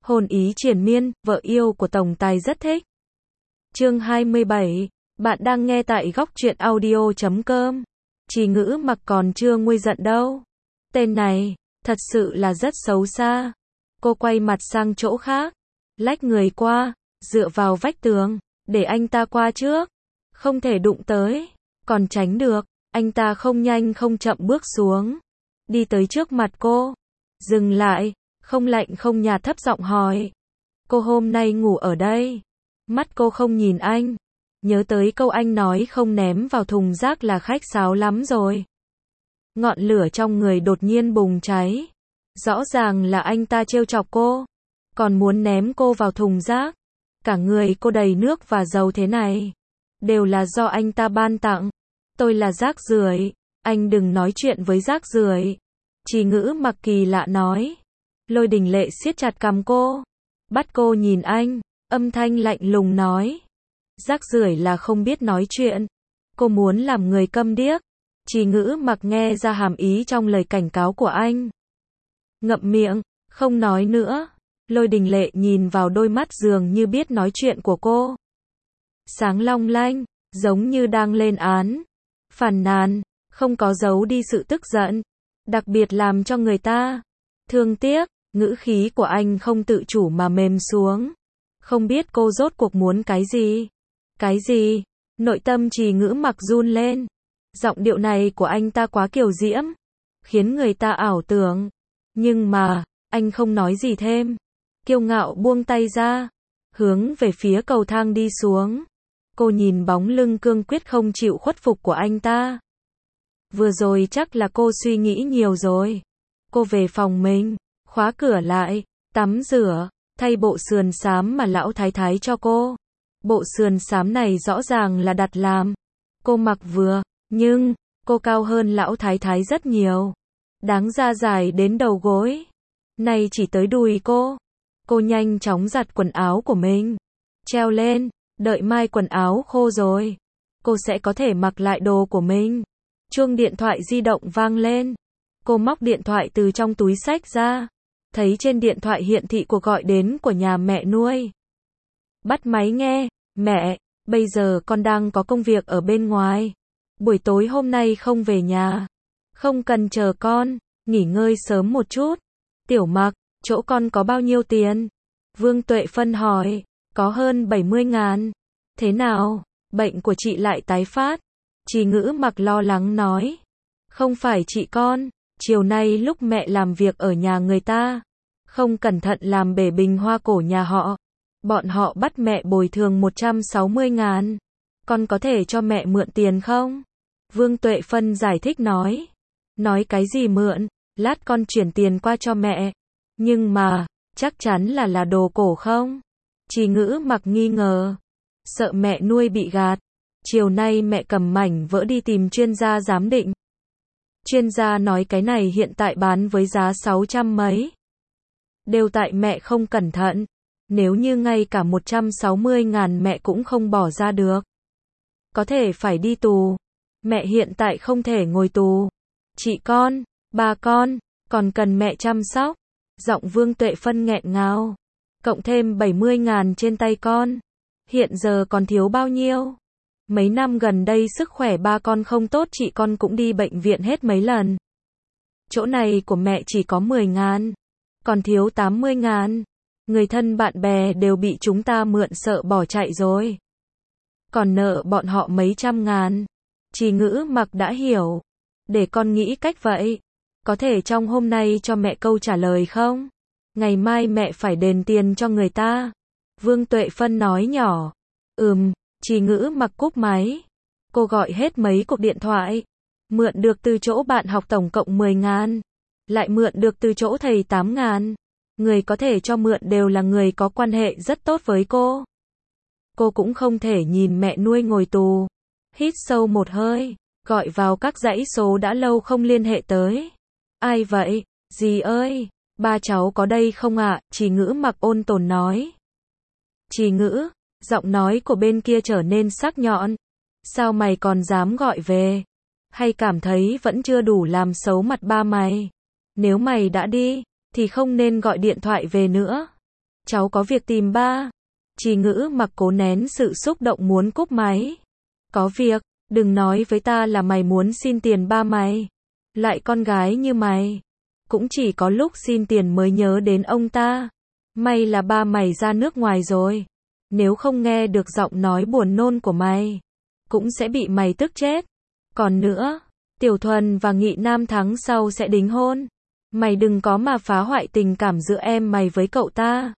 Hồn ý triền miên, vợ yêu của tổng tài rất thích. Chương 27, bạn đang nghe tại góc truyện audio.com. Chỉ ngữ mặc còn chưa nguôi giận đâu. Tên này, thật sự là rất xấu xa. Cô quay mặt sang chỗ khác, lách người qua, dựa vào vách tường, để anh ta qua trước. Không thể đụng tới, còn tránh được, anh ta không nhanh không chậm bước xuống. Đi tới trước mặt cô, dừng lại, không lạnh không nhạt thấp giọng hỏi. Cô hôm nay ngủ ở đây? Mắt cô không nhìn anh. Nhớ tới câu anh nói không ném vào thùng rác là khách sáo lắm rồi. Ngọn lửa trong người đột nhiên bùng cháy. Rõ ràng là anh ta trêu chọc cô, còn muốn ném cô vào thùng rác. Cả người cô đầy nước và dầu thế này, đều là do anh ta ban tặng. Tôi là rác rưởi, anh đừng nói chuyện với rác rưởi. Chỉ ngữ mặc kỳ lạ nói. Lôi Đình Lệ siết chặt cằm cô, bắt cô nhìn anh, âm thanh lạnh lùng nói. Rác rưởi là không biết nói chuyện. Cô muốn làm người câm điếc. Chỉ ngữ mặc nghe ra hàm ý trong lời cảnh cáo của anh. Ngậm miệng, không nói nữa. Lôi Đình Lệ nhìn vào đôi mắt dường như biết nói chuyện của cô. Sáng long lanh, giống như đang lên án. Phàn nàn, không có giấu đi sự tức giận. Đặc biệt làm cho người ta thương tiếc. Ngữ khí của anh không tự chủ mà mềm xuống. Không biết cô rốt cuộc muốn cái gì? Cái gì? Nội tâm Chỉ ngữ mặc run lên. Giọng điệu này của anh ta quá kiều diễm, khiến người ta ảo tưởng. Nhưng mà, anh không nói gì thêm. Kiêu ngạo buông tay ra, hướng về phía cầu thang đi xuống. Cô nhìn bóng lưng cương quyết không chịu khuất phục của anh ta. Vừa rồi chắc là cô suy nghĩ nhiều rồi. Cô về phòng mình, khóa cửa lại, tắm rửa, thay bộ sườn xám mà lão thái thái cho cô. Bộ sườn xám này rõ ràng là đặt làm. Cô mặc vừa, nhưng cô cao hơn lão thái thái rất nhiều. Đáng ra dài đến đầu gối, nay chỉ tới đùi cô. Cô nhanh chóng giặt quần áo của mình, treo lên, đợi mai quần áo khô rồi, cô sẽ có thể mặc lại đồ của mình. Chuông điện thoại di động vang lên. Cô móc điện thoại từ trong túi xách ra, thấy trên điện thoại hiện thị cuộc gọi đến của nhà mẹ nuôi. Bắt máy nghe. Mẹ, bây giờ con đang có công việc ở bên ngoài. Buổi tối hôm nay không về nhà. Không cần chờ con, nghỉ ngơi sớm một chút. Tiểu Mặc, chỗ con có bao nhiêu tiền? Vương Tuệ Phân hỏi. Có hơn 70.000. Thế nào, bệnh của chị lại tái phát? Chỉ ngữ mặc lo lắng nói. Không phải chị con, chiều nay lúc mẹ làm việc ở nhà người ta, không cẩn thận làm bể bình hoa cổ nhà họ. Bọn họ bắt mẹ bồi thường 160.000. Con có thể cho mẹ mượn tiền không? Vương Tuệ Phân giải thích nói. Nói cái gì mượn? Lát con chuyển tiền qua cho mẹ. Nhưng mà, chắc chắn là đồ cổ không? Chỉ ngữ mặc nghi ngờ. Sợ mẹ nuôi bị gạt. Chiều nay mẹ cầm mảnh vỡ đi tìm chuyên gia giám định. Chuyên gia nói cái này hiện tại bán với giá 600 mấy. Đều tại mẹ không cẩn thận. Nếu như ngay cả 160.000 mẹ cũng không bỏ ra được, có thể phải đi tù. Mẹ hiện tại không thể ngồi tù. Chị con, ba con, còn cần mẹ chăm sóc. Giọng Vương Tuệ Phân nghẹn ngào. Cộng thêm 70.000 trên tay con. Hiện giờ còn thiếu bao nhiêu? Mấy năm gần đây sức khỏe ba con không tốt, chị con cũng đi bệnh viện hết mấy lần. Chỗ này của mẹ chỉ có 10.000. Còn thiếu 80.000. Người thân bạn bè đều bị chúng ta mượn sợ bỏ chạy rồi. Còn nợ bọn họ mấy trăm ngàn. Chỉ ngữ mặc đã hiểu. Để con nghĩ cách vậy. Có thể trong hôm nay cho mẹ câu trả lời không? Ngày mai mẹ phải đền tiền cho người ta. Vương Tuệ Phân nói nhỏ. Chỉ ngữ mặc cúp máy. Cô gọi hết mấy cuộc điện thoại. Mượn được từ chỗ bạn học tổng cộng 10.000. Lại mượn được từ chỗ thầy 8.000. Người có thể cho mượn đều là người có quan hệ rất tốt với cô. Cô cũng không thể nhìn mẹ nuôi ngồi tù. Hít sâu một hơi, gọi vào các dãy số đã lâu không liên hệ tới. Ai vậy? Dì ơi, ba cháu có đây không ạ? Chỉ ngữ mặc ôn tồn nói. Chỉ ngữ, giọng nói của bên kia trở nên sắc nhọn. Sao mày còn dám gọi về? Hay cảm thấy vẫn chưa đủ làm xấu mặt ba mày? Nếu mày đã đi, thì không nên gọi điện thoại về nữa. cháu có việc tìm ba. Trì Ngữ Mặc cố nén sự xúc động muốn cúp máy. Có việc, đừng nói với ta là mày muốn xin tiền ba mày. Lại con gái như mày, cũng chỉ có lúc xin tiền mới nhớ đến ông ta. May là ba mày ra nước ngoài rồi. Nếu không nghe được giọng nói buồn nôn của mày, cũng sẽ bị mày tức chết. Còn nữa, Tiểu Thuần và Nghị Nam tháng sau sẽ đính hôn. Mày đừng có mà phá hoại tình cảm giữa em mày với cậu ta.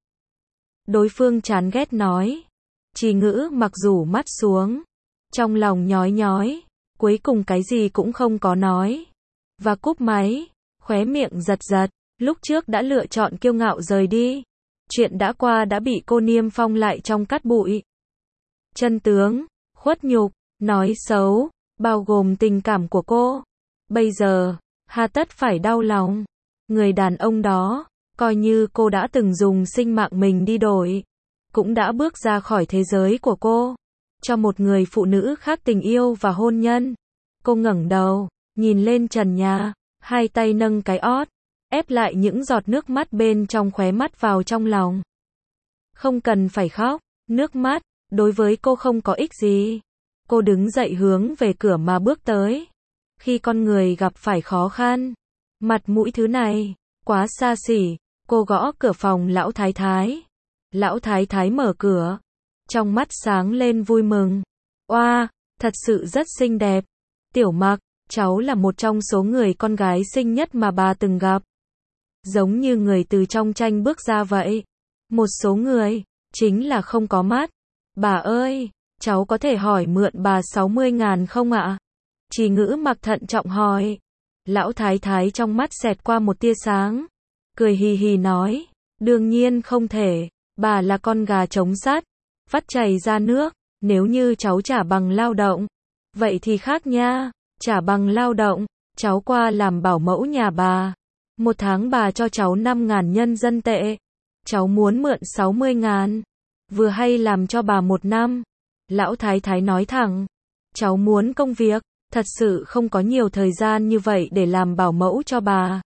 Đối phương chán ghét nói. Trì Ngữ Mặc rủ mắt xuống, trong lòng nhói nhói, cuối cùng cái gì cũng không có nói. Và cúp máy, khóe miệng giật giật, lúc trước đã lựa chọn kiêu ngạo rời đi. Chuyện đã qua đã bị cô niêm phong lại trong cát bụi. Chân tướng, khuất nhục, nói xấu, bao gồm tình cảm của cô. Bây giờ, hà tất phải đau lòng. Người đàn ông đó, coi như cô đã từng dùng sinh mạng mình đi đổi, cũng đã bước ra khỏi thế giới của cô, cho một người phụ nữ khác tình yêu và hôn nhân. Cô ngẩng đầu, nhìn lên trần nhà, hai tay nâng cái ót, ép lại những giọt nước mắt bên trong khóe mắt vào trong lòng. Không cần phải khóc, nước mắt, đối với cô không có ích gì. Cô đứng dậy hướng về cửa mà bước tới. Khi con người gặp phải khó khăn, mặt mũi thứ này, quá xa xỉ, cô gõ cửa phòng lão thái thái. Lão thái thái mở cửa, trong mắt sáng lên vui mừng. Oa, thật sự rất xinh đẹp. Tiểu Mặc, cháu là một trong số người con gái xinh nhất mà bà từng gặp. Giống như người từ trong tranh bước ra vậy. Một số người, chính là không có mắt. Bà ơi, cháu có thể hỏi mượn bà 60.000 không ạ? Trì Ngữ Mặc thận trọng hỏi. Lão thái thái trong mắt xẹt qua một tia sáng, cười hì hì nói, đương nhiên không thể, bà là con gà trống sắt, vắt chảy ra nước, nếu như cháu trả bằng lao động, vậy thì khác nha, trả bằng lao động, cháu qua làm bảo mẫu nhà bà, một tháng bà cho cháu 5.000 nhân dân tệ, cháu muốn mượn 60.000, vừa hay làm cho bà 1 năm. Lão thái thái nói thẳng, cháu muốn công việc, thật sự không có nhiều thời gian như vậy để làm bảo mẫu cho bà.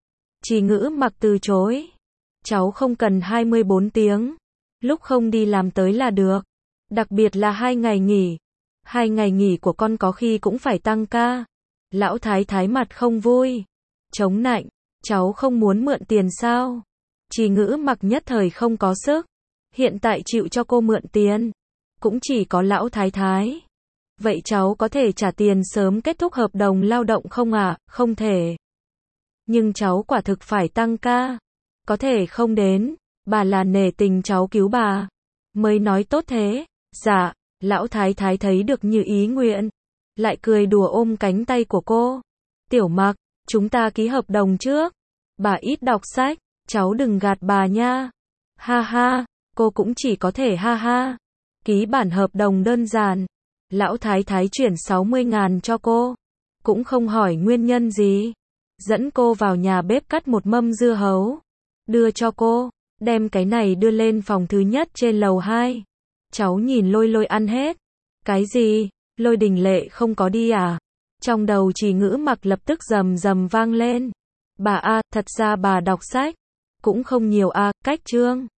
Trì Ngữ Mặc từ chối. Cháu không cần 24 tiếng. Lúc không đi làm tới là được. Đặc biệt là 2 ngày nghỉ. 2 ngày nghỉ của con có khi cũng phải tăng ca. Lão thái thái mặt không vui. Chống nạnh. Cháu không muốn mượn tiền sao? Trì Ngữ Mặc nhất thời không có sức. Hiện tại chịu cho cô mượn tiền, cũng chỉ có lão thái thái. Vậy cháu có thể trả tiền sớm kết thúc hợp đồng lao động không ạ? Không thể. Nhưng cháu quả thực phải tăng ca. Có thể không đến, bà là nể tình cháu cứu bà mới nói tốt thế. Dạ, lão thái thái thấy được như ý nguyện, lại cười đùa ôm cánh tay của cô. Tiểu Mặc, chúng ta ký hợp đồng trước. Bà ít đọc sách, cháu đừng gạt bà nha. Ha ha, cô cũng chỉ có thể ha ha. Ký bản hợp đồng đơn giản. Lão thái thái chuyển 60.000 cho cô, cũng không hỏi nguyên nhân gì. Dẫn cô vào nhà bếp cắt một mâm dưa hấu, đưa cho cô, đem cái này đưa lên phòng thứ nhất trên lầu 2. Cháu nhìn Lôi Lôi ăn hết. Cái gì? Lôi Đình Lệ không có đi à? Trong đầu Trì Ngữ Mặc lập tức rầm rầm vang lên. Bà a, thật ra bà đọc sách cũng không nhiều a, cách chương